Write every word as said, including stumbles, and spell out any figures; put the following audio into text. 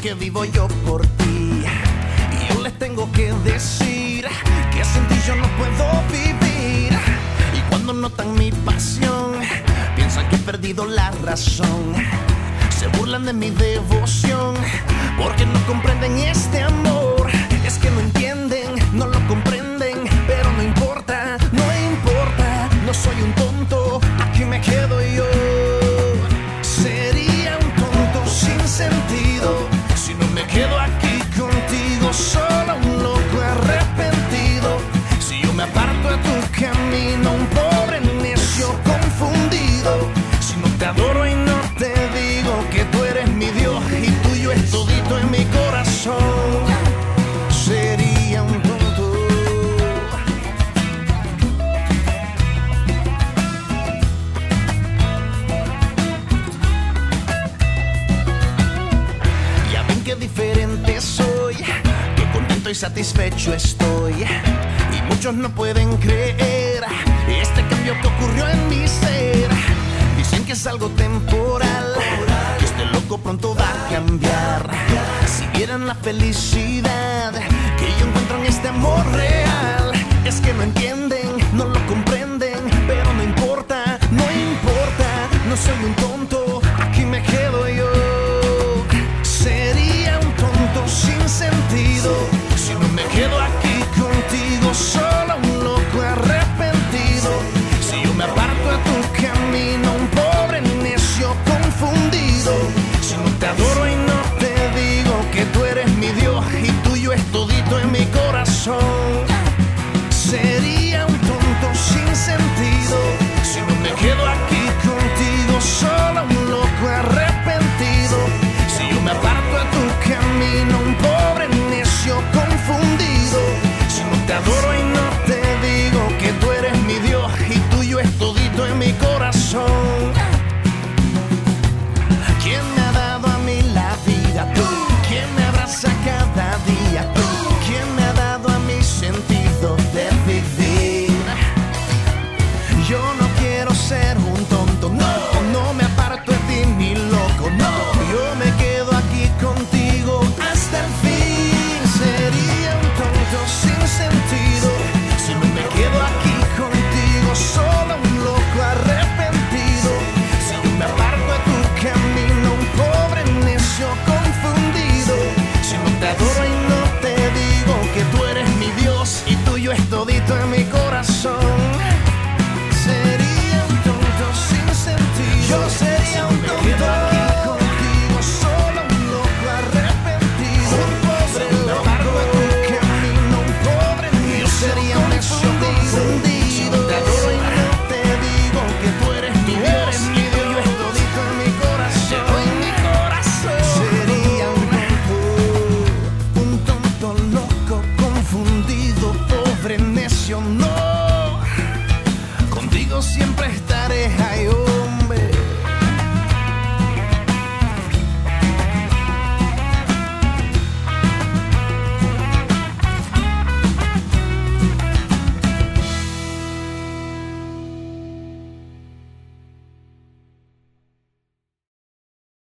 que vivo yo por ti. Y yo les tengo que decir que sin ti yo no puedo vivir. Y cuando notan mi pasión, piensan que he perdido la razón. Se burlan de mi devoción porque no comprenden este amor. Es que no entienden, no lo comprenden, pero no importa, no importa. No soy un tonto, aquí me quedo yo. Sería un tonto sin sentido si no me quedo aquí contigo. Solo un loco arrepentido si yo me aparto a tu camino. Un pobre necio confundido si no te adoro y no te digo que tú eres mi Dios y tuyo es todito en mi corazón. Sería un tonto. Ya ven qué diferente soy, qué contento y satisfecho estoy. Y muchos no pueden creer este cambio que ocurrió en mi ser. Dicen que es algo temporal, que este loco pronto va a cambiar. Si vieran la felicidad que yo encuentro en este amor real. Es que no entienden, no lo comprenden, pero no importa, no importa. No soy un tonto.